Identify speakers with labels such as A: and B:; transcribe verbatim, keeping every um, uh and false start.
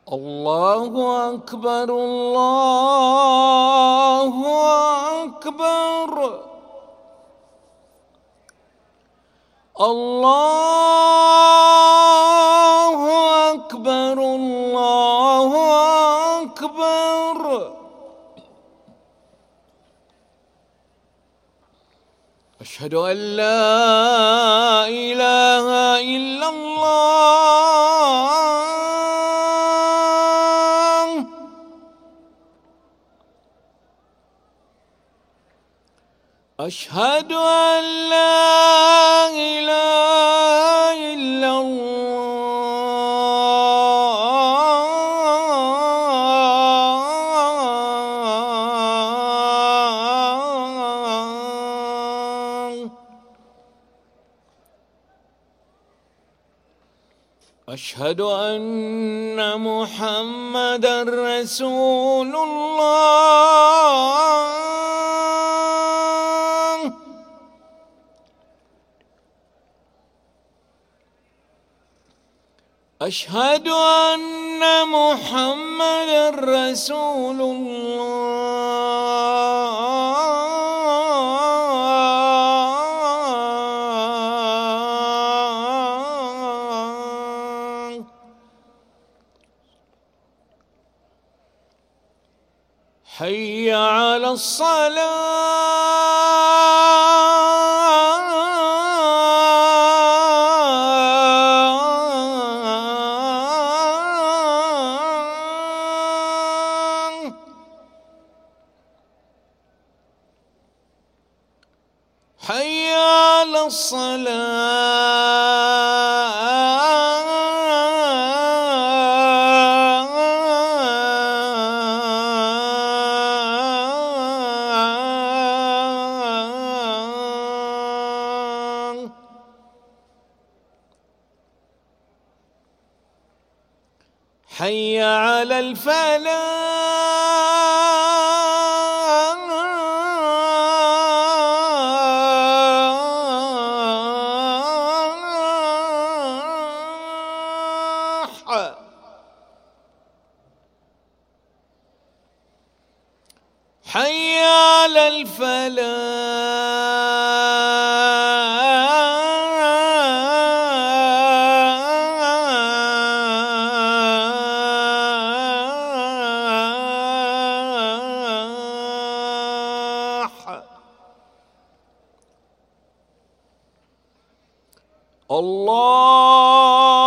A: الله أكبر الله أكبر الله أكبر الله أكبر. أشهد أن لا إله إلا الله. أشهد أن لا إله إلا الله. أشهد أن محمدًا رسول الله. أشهد أن محمدًا رسول الله. حي على الصلاة. حي على الصلاة. حي على الفلاح. حي على الفلاح. الله